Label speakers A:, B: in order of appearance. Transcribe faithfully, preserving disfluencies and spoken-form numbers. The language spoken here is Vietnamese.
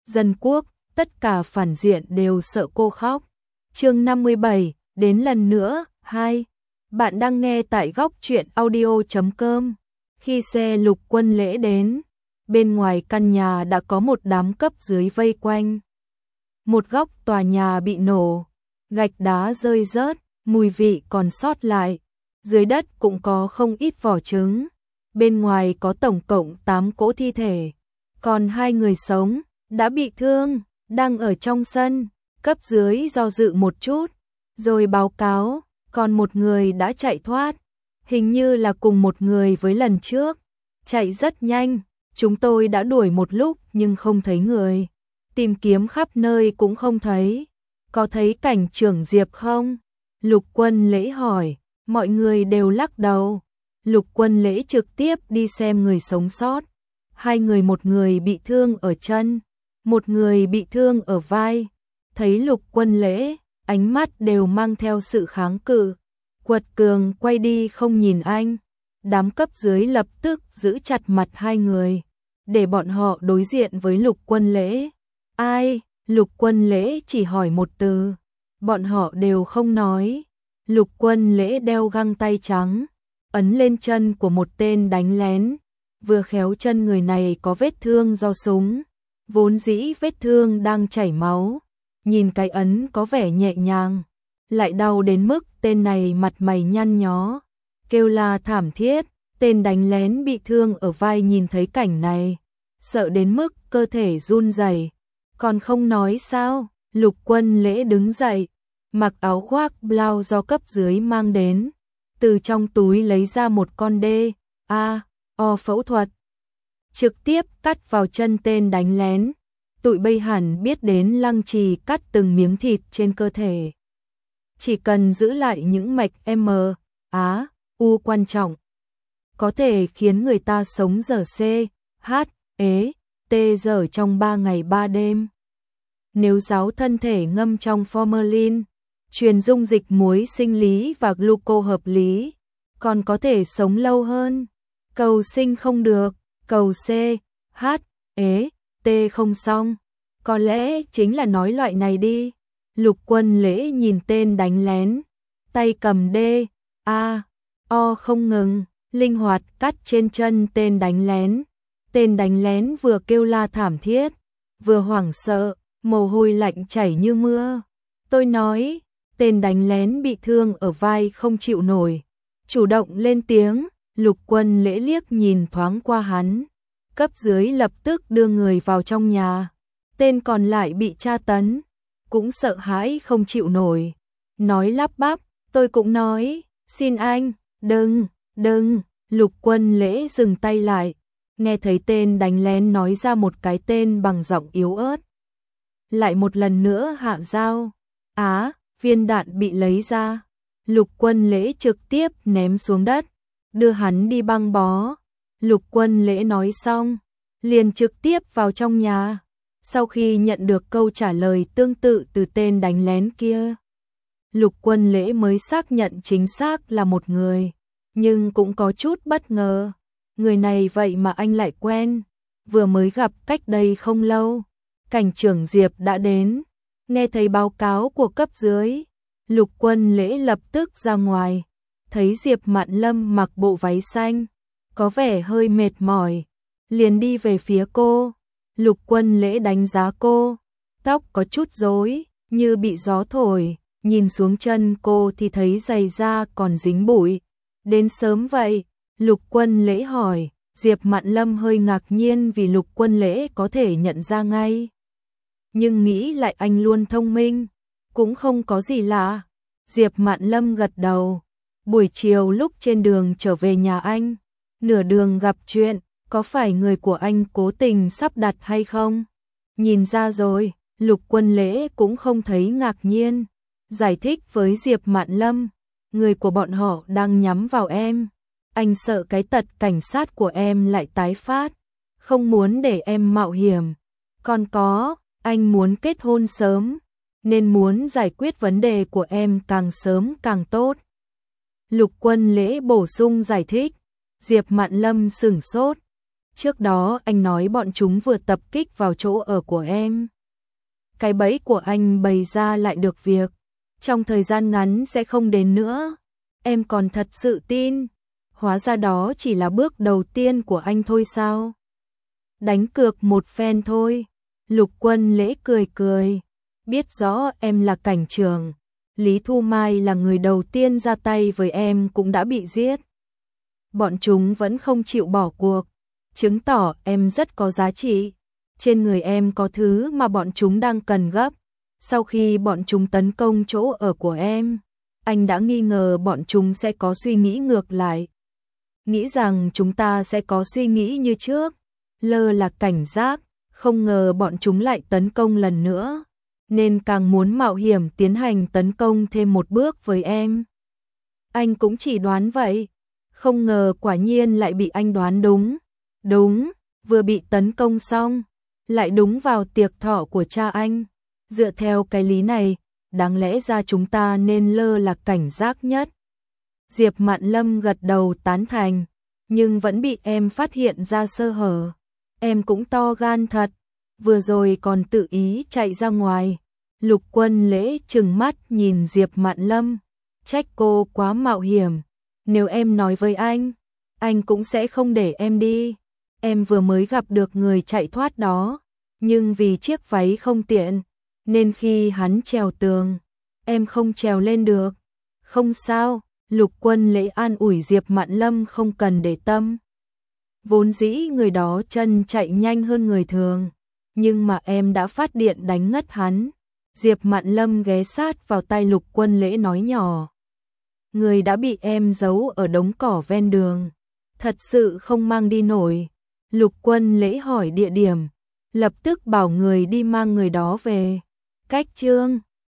A: dân quốc, tất cả phản diện đều sợ cô khóc. Chương năm mươi bảy, đến lần nữa, hai. Bạn đang nghe tại góc truyện audio chấm com. Khi xe Lục Quân Lễ đến, bên ngoài căn nhà đã có một đám cấp dưới vây quanh. Một góc tòa nhà bị nổ, gạch đá rơi rớt, mùi vị còn sót lại. Dưới đất cũng có không ít vỏ trứng. Bên ngoài có tổng cộng tám cỗ thi thể, còn hai người sống, đã bị thương, đang ở trong sân. Cấp dưới do dự một chút, rồi báo cáo, còn một người đã chạy thoát. Hình như là cùng một người với lần trước. Chạy rất nhanh, chúng tôi đã đuổi một lúc nhưng không thấy người. Tìm kiếm khắp nơi cũng không thấy. Có thấy cảnh trưởng Diệp không? Lục Quân Lễ hỏi, mọi người đều lắc đầu. Lục Quân Lễ trực tiếp đi xem người sống sót. Hai người, một người bị thương ở chân, một người bị thương ở vai. Thấy Lục Quân Lễ, ánh mắt đều mang theo sự kháng cự. Quật cường quay đi không nhìn anh. Đám cấp dưới lập tức giữ chặt mặt hai người, để bọn họ đối diện với Lục Quân Lễ. Ai? Lục Quân Lễ chỉ hỏi một từ. Bọn họ đều không nói. Lục Quân Lễ đeo găng tay trắng, ấn lên chân của một tên đánh lén. Vừa khéo chân người này có vết thương do súng, vốn dĩ vết thương đang chảy máu. Nhìn cái ấn có vẻ nhẹ nhàng, lại đau đến mức tên này mặt mày nhăn nhó, kêu la thảm thiết. Tên đánh lén bị thương ở vai nhìn thấy cảnh này, sợ đến mức cơ thể run rẩy. Còn không nói sao? Lục Quân Lễ đứng dậy, mặc áo khoác blau do cấp dưới mang đến, từ trong túi lấy ra một con đê a o phẫu thuật, trực tiếp cắt vào chân tên đánh lén. Tụi bây hẳn biết đến Lăng Trì cắt từng miếng thịt trên cơ thể. Chỉ cần giữ lại những mạch M, Á, U quan trọng, có thể khiến người ta sống giờ C, H, ế, T giờ trong ba ngày ba đêm. Nếu ráo thân thể ngâm trong formalin, truyền dung dịch muối sinh lý và gluco hợp lý, còn có thể sống lâu hơn. Cầu sinh không được, cầu C, H, ế, T không xong. Có lẽ chính là nói loại này đi. Lục Quân Lễ nhìn tên đánh lén, tay cầm D, A, O không ngừng, linh hoạt cắt trên chân tên đánh lén. Tên đánh lén vừa kêu la thảm thiết, vừa hoảng sợ, mồ hôi lạnh chảy như mưa. Tôi nói, tên đánh lén bị thương ở vai không chịu nổi, chủ động lên tiếng. Lục Quân Lễ liếc nhìn thoáng qua hắn. Cấp dưới lập tức đưa người vào trong nhà. Tên còn lại bị tra tấn, cũng sợ hãi không chịu nổi, nói lắp bắp, tôi cũng nói, xin anh, đừng, đừng. Lục Quân Lễ dừng tay lại, nghe thấy tên đánh lén nói ra một cái tên bằng giọng yếu ớt. Lại một lần nữa hạ dao. Á, viên đạn bị lấy ra. Lục Quân Lễ trực tiếp ném xuống đất, đưa hắn đi băng bó. Lục Quân Lễ nói xong, liền trực tiếp vào trong nhà. Sau khi nhận được câu trả lời tương tự từ tên đánh lén kia, Lục Quân Lễ mới xác nhận chính xác là một người, nhưng cũng có chút bất ngờ. Người này vậy mà anh lại quen, vừa mới gặp cách đây không lâu. Cảnh trưởng Diệp đã đến, nghe thấy báo cáo của cấp dưới, Lục Quân Lễ lập tức ra ngoài, thấy Diệp Mạn Lâm mặc bộ váy xanh, có vẻ hơi mệt mỏi, liền đi về phía cô. Lục Quân Lễ đánh giá cô, tóc có chút rối, như bị gió thổi, nhìn xuống chân cô thì thấy giày da còn dính bụi. Đến sớm vậy? Lục Quân Lễ hỏi. Diệp Mạn Lâm hơi ngạc nhiên vì Lục Quân Lễ có thể nhận ra ngay, nhưng nghĩ lại anh luôn thông minh, cũng không có gì lạ. Diệp Mạn Lâm gật đầu. Buổi chiều lúc trên đường trở về nhà anh, nửa đường gặp chuyện, có phải người của anh cố tình sắp đặt hay không? Nhìn ra rồi. Lục Quân Lễ cũng không thấy ngạc nhiên, giải thích với Diệp Mạn Lâm, người của bọn họ đang nhắm vào em. Anh sợ cái tật cảnh sát của em lại tái phát, không muốn để em mạo hiểm. Còn có, anh muốn kết hôn sớm, nên muốn giải quyết vấn đề của em càng sớm càng tốt. Lục Quân Lễ bổ sung giải thích. Diệp Mạn Lâm sửng sốt. Trước đó anh nói bọn chúng vừa tập kích vào chỗ ở của em. Cái bẫy của anh bày ra lại được việc. Trong thời gian ngắn sẽ không đến nữa. Em còn thật sự tin. Hóa ra đó chỉ là bước đầu tiên của anh thôi sao? Đánh cược một phen thôi. Lục Quân Lễ cười cười. Biết rõ em là cảnh trưởng. Lý Thu Mai là người đầu tiên ra tay với em cũng đã bị giết. Bọn chúng vẫn không chịu bỏ cuộc. Chứng tỏ em rất có giá trị. Trên người em có thứ mà bọn chúng đang cần gấp. Sau khi bọn chúng tấn công chỗ ở của em, anh đã nghi ngờ bọn chúng sẽ có suy nghĩ ngược lại. Nghĩ rằng chúng ta sẽ có suy nghĩ như trước. Lơ là cảnh giác, không ngờ bọn chúng lại tấn công lần nữa. Nên càng muốn mạo hiểm tiến hành tấn công thêm một bước với em. Anh cũng chỉ đoán vậy. Không ngờ quả nhiên lại bị anh đoán đúng. Đúng, vừa bị tấn công xong, lại đúng vào tiệc thọ của cha anh. Dựa theo cái lý này, đáng lẽ ra chúng ta nên lơ là cảnh giác nhất. Diệp Mạn Lâm gật đầu tán thành, nhưng vẫn bị em phát hiện ra sơ hở. Em cũng to gan thật, vừa rồi còn tự ý chạy ra ngoài. Lục Quân Lễ trừng mắt nhìn Diệp Mạn Lâm, trách cô quá mạo hiểm. Nếu em nói với anh, anh cũng sẽ không để em đi. Em vừa mới gặp được người chạy thoát đó, nhưng vì chiếc váy không tiện, nên khi hắn trèo tường, em không trèo lên được. Không sao, Lục Quân Lễ an ủi Diệp Mạn Lâm không cần để tâm. Vốn dĩ người đó chân chạy nhanh hơn người thường, nhưng mà em đã phát điện đánh ngất hắn. Diệp Mạn Lâm ghé sát vào tai Lục Quân Lễ nói nhỏ. Người đã bị em giấu ở đống cỏ ven đường, thật sự không mang đi nổi. Lục Quân Lễ hỏi địa điểm, lập tức bảo người đi mang người đó về. Cách chương